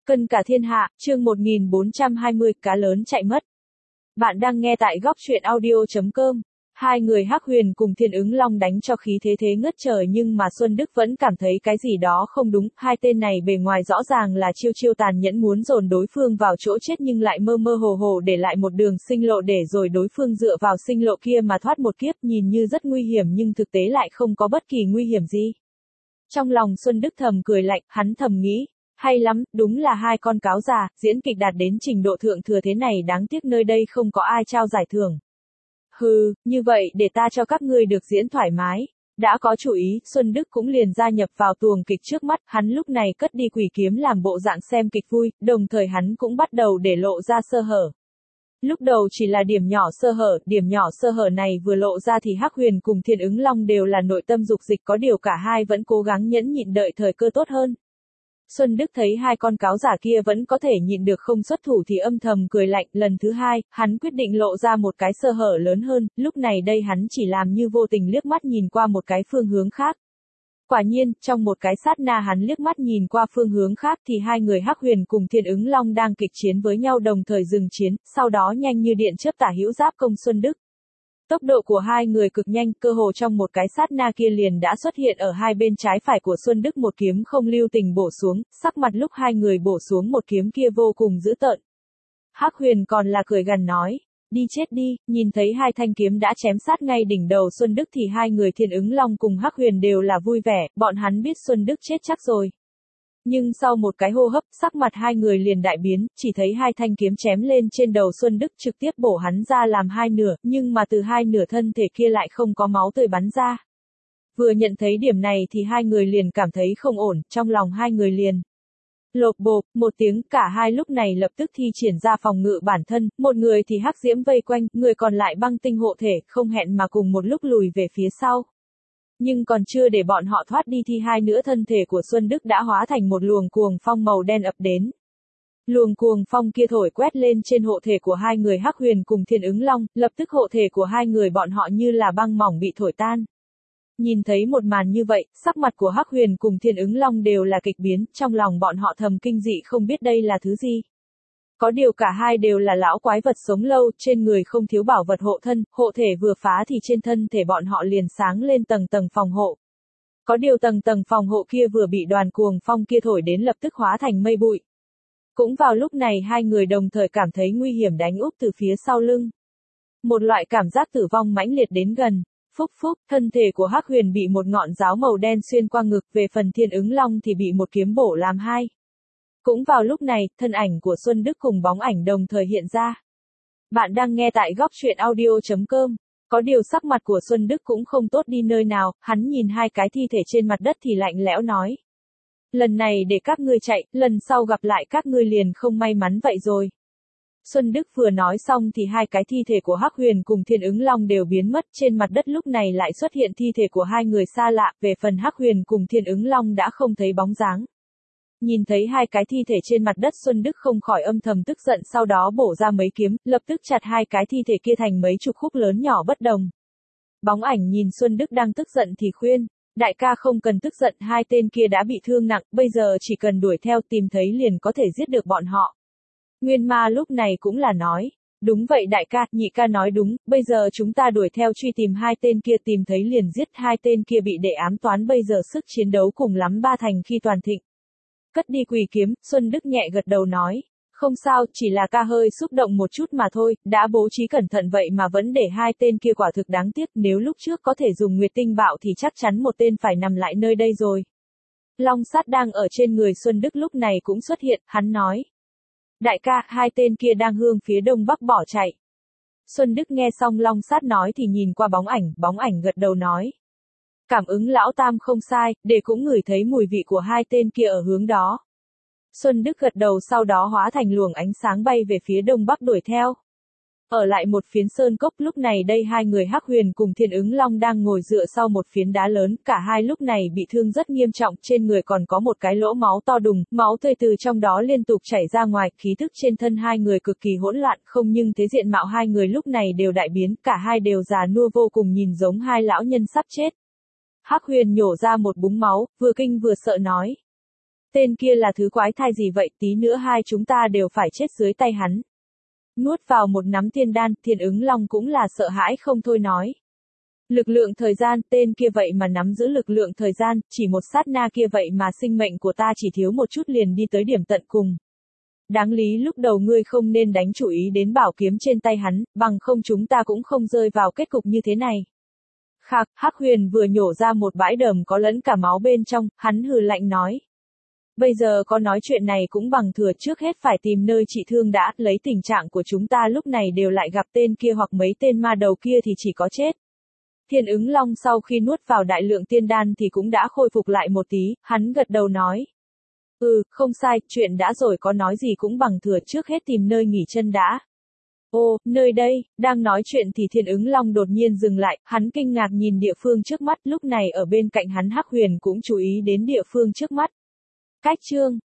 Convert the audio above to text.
Cân cả thiên hạ, chương 1420, cá lớn chạy mất. Bạn đang nghe tại góc truyện audio.com. Hai người Hắc Huyền cùng Thiên Ứng Long đánh cho khí thế ngất trời, nhưng mà Xuân Đức vẫn cảm thấy cái gì đó không đúng. Hai tên này bề ngoài rõ ràng là chiêu tàn nhẫn muốn dồn đối phương vào chỗ chết, nhưng lại mơ mơ hồ hồ để lại một đường sinh lộ để rồi đối phương dựa vào sinh lộ kia mà thoát một kiếp, nhìn như rất nguy hiểm nhưng thực tế lại không có bất kỳ nguy hiểm gì. Trong lòng Xuân Đức thầm cười lạnh, hắn thầm nghĩ, hay lắm, đúng là hai con cáo già, diễn kịch đạt đến trình độ thượng thừa thế này, đáng tiếc nơi đây không có ai trao giải thưởng. Hừ, như vậy để ta cho các ngươi được diễn thoải mái. Đã có chủ ý, Xuân Đức cũng liền gia nhập vào tuồng kịch trước mắt, hắn lúc này cất đi quỷ kiếm làm bộ dạng xem kịch vui, đồng thời hắn cũng bắt đầu để lộ ra sơ hở. Lúc đầu chỉ là điểm nhỏ sơ hở này vừa lộ ra thì Hắc Huyền cùng Thiên Ứng Long đều là nội tâm dục dịch, có điều cả hai vẫn cố gắng nhẫn nhịn đợi thời cơ tốt hơn. Xuân Đức thấy hai con cáo giả kia vẫn có thể nhịn được không xuất thủ thì âm thầm cười lạnh, lần thứ hai, hắn quyết định lộ ra một cái sơ hở lớn hơn, lúc này đây hắn chỉ làm như vô tình liếc mắt nhìn qua một cái phương hướng khác. Quả nhiên, trong một cái sát na hắn liếc mắt nhìn qua phương hướng khác thì hai người Hắc Huyền cùng Thiên Ứng Long đang kịch chiến với nhau đồng thời dừng chiến, sau đó nhanh như điện chớp tả hữu giáp công Xuân Đức. Tốc độ của hai người cực nhanh, cơ hồ trong một cái sát na kia liền đã xuất hiện ở hai bên trái phải của Xuân Đức, một kiếm không lưu tình bổ xuống, sắc mặt lúc hai người bổ xuống một kiếm kia vô cùng dữ tợn. Hắc Huyền còn là cười gằn nói, đi chết đi, nhìn thấy hai thanh kiếm đã chém sát ngay đỉnh đầu Xuân Đức thì hai người Thiên Ứng Long cùng Hắc Huyền đều là vui vẻ, bọn hắn biết Xuân Đức chết chắc rồi. Nhưng sau một cái hô hấp, sắc mặt hai người liền đại biến, chỉ thấy hai thanh kiếm chém lên trên đầu Xuân Đức trực tiếp bổ hắn ra làm hai nửa, nhưng mà từ hai nửa thân thể kia lại không có máu tươi bắn ra. Vừa nhận thấy điểm này thì hai người liền cảm thấy không ổn, trong lòng hai người liền lộp bộp một tiếng, cả hai lúc này lập tức thi triển ra phòng ngự bản thân, một người thì hắc diễm vây quanh, người còn lại băng tinh hộ thể, không hẹn mà cùng một lúc lùi về phía sau. Nhưng còn chưa để bọn họ thoát đi thì hai nửa thân thể của Xuân Đức đã hóa thành một luồng cuồng phong màu đen ập đến. Luồng cuồng phong kia thổi quét lên trên hộ thể của hai người Hắc Huyền cùng Thiên Ứng Long, lập tức hộ thể của hai người bọn họ như là băng mỏng bị thổi tan. Nhìn thấy một màn như vậy, sắc mặt của Hắc Huyền cùng Thiên Ứng Long đều là kịch biến, trong lòng bọn họ thầm kinh dị không biết đây là thứ gì. Có điều cả hai đều là lão quái vật sống lâu, trên người không thiếu bảo vật hộ thân, hộ thể vừa phá thì trên thân thể bọn họ liền sáng lên tầng phòng hộ. Có điều tầng phòng hộ kia vừa bị đoàn cuồng phong kia thổi đến lập tức hóa thành mây bụi. Cũng vào lúc này hai người đồng thời cảm thấy nguy hiểm đánh úp từ phía sau lưng. Một loại cảm giác tử vong mãnh liệt đến gần. Phúc phúc, thân thể của Hắc Huyền bị một ngọn giáo màu đen xuyên qua ngực, về phần Thiên Ứng Long thì bị một kiếm bổ làm hai. Cũng vào lúc này, thân ảnh của Xuân Đức cùng bóng ảnh đồng thời hiện ra. Bạn đang nghe tại góc truyện audio.com. Có điều sắc mặt của Xuân Đức cũng không tốt đi nơi nào, hắn nhìn hai cái thi thể trên mặt đất thì lạnh lẽo nói. Lần này để các ngươi chạy, lần sau gặp lại các ngươi liền không may mắn vậy rồi. Xuân Đức vừa nói xong thì hai cái thi thể của Hắc Huyền cùng Thiên Ứng Long đều biến mất, trên mặt đất lúc này lại xuất hiện thi thể của hai người xa lạ, về phần Hắc Huyền cùng Thiên Ứng Long đã không thấy bóng dáng. Nhìn thấy hai cái thi thể trên mặt đất, Xuân Đức không khỏi âm thầm tức giận, sau đó bổ ra mấy kiếm, lập tức chặt hai cái thi thể kia thành mấy chục khúc lớn nhỏ bất đồng. Bóng ảnh nhìn Xuân Đức đang tức giận thì khuyên, đại ca không cần tức giận, hai tên kia đã bị thương nặng, bây giờ chỉ cần đuổi theo tìm thấy liền có thể giết được bọn họ. Nguyên Ma lúc này cũng là nói, đúng vậy đại ca, nhị ca nói đúng, bây giờ chúng ta đuổi theo truy tìm hai tên kia, tìm thấy liền giết, hai tên kia bị đệ ám toán, bây giờ sức chiến đấu cùng lắm ba thành khi toàn thịnh. Cất đi quỷ kiếm, Xuân Đức nhẹ gật đầu nói, không sao, chỉ là ca hơi xúc động một chút mà thôi, đã bố trí cẩn thận vậy mà vẫn để hai tên kia, quả thực đáng tiếc, nếu lúc trước có thể dùng Nguyệt Tinh Bạo thì chắc chắn một tên phải nằm lại nơi đây rồi. Long Sát đang ở trên người Xuân Đức lúc này cũng xuất hiện, hắn nói. Đại ca, hai tên kia đang hướng phía đông bắc bỏ chạy. Xuân Đức nghe xong Long Sát nói thì nhìn qua bóng ảnh gật đầu nói. Cảm ứng lão tam không sai, để cũng ngửi thấy mùi vị của hai tên kia ở hướng đó. Xuân Đức gật đầu, sau đó hóa thành luồng ánh sáng bay về phía đông bắc đuổi theo. Ở lại một phiến sơn cốc, lúc này đây hai người Hắc Huyền cùng Thiên Ứng Long đang ngồi dựa sau một phiến đá lớn, cả hai lúc này bị thương rất nghiêm trọng, trên người còn có một cái lỗ máu to đùng, máu tươi từ trong đó liên tục chảy ra ngoài, khí thức trên thân hai người cực kỳ hỗn loạn, không nhưng thế diện mạo hai người lúc này đều đại biến, cả hai đều già nua vô cùng, nhìn giống hai lão nhân sắp chết. Hắc Huyền nhổ ra một búng máu, vừa kinh vừa sợ nói. Tên kia là thứ quái thai gì vậy, tí nữa hai chúng ta đều phải chết dưới tay hắn. Nuốt vào một nắm thiên đan, Thiên Ứng Long cũng là sợ hãi không thôi nói. Lực lượng thời gian, tên kia vậy mà nắm giữ lực lượng thời gian, chỉ một sát na kia vậy mà sinh mệnh của ta chỉ thiếu một chút liền đi tới điểm tận cùng. Đáng lý lúc đầu ngươi không nên đánh chủ ý đến bảo kiếm trên tay hắn, bằng không chúng ta cũng không rơi vào kết cục như thế này. Khạc, Hắc Huyền vừa nhổ ra một bãi đờm có lẫn cả máu bên trong, hắn hừ lạnh nói. Bây giờ có nói chuyện này cũng bằng thừa, trước hết phải tìm nơi trị thương đã, lấy tình trạng của chúng ta lúc này đều lại gặp tên kia hoặc mấy tên ma đầu kia thì chỉ có chết. Thiên Ứng Long sau khi nuốt vào đại lượng tiên đan thì cũng đã khôi phục lại một tí, hắn gật đầu nói. Không sai, chuyện đã rồi có nói gì cũng bằng thừa, trước hết tìm nơi nghỉ chân đã. Ô, nơi đây, đang nói chuyện thì Thiên Ứng Long đột nhiên dừng lại, hắn kinh ngạc nhìn địa phương trước mắt, lúc này ở bên cạnh hắn Hắc Huyền cũng chú ý đến địa phương trước mắt. Cách chương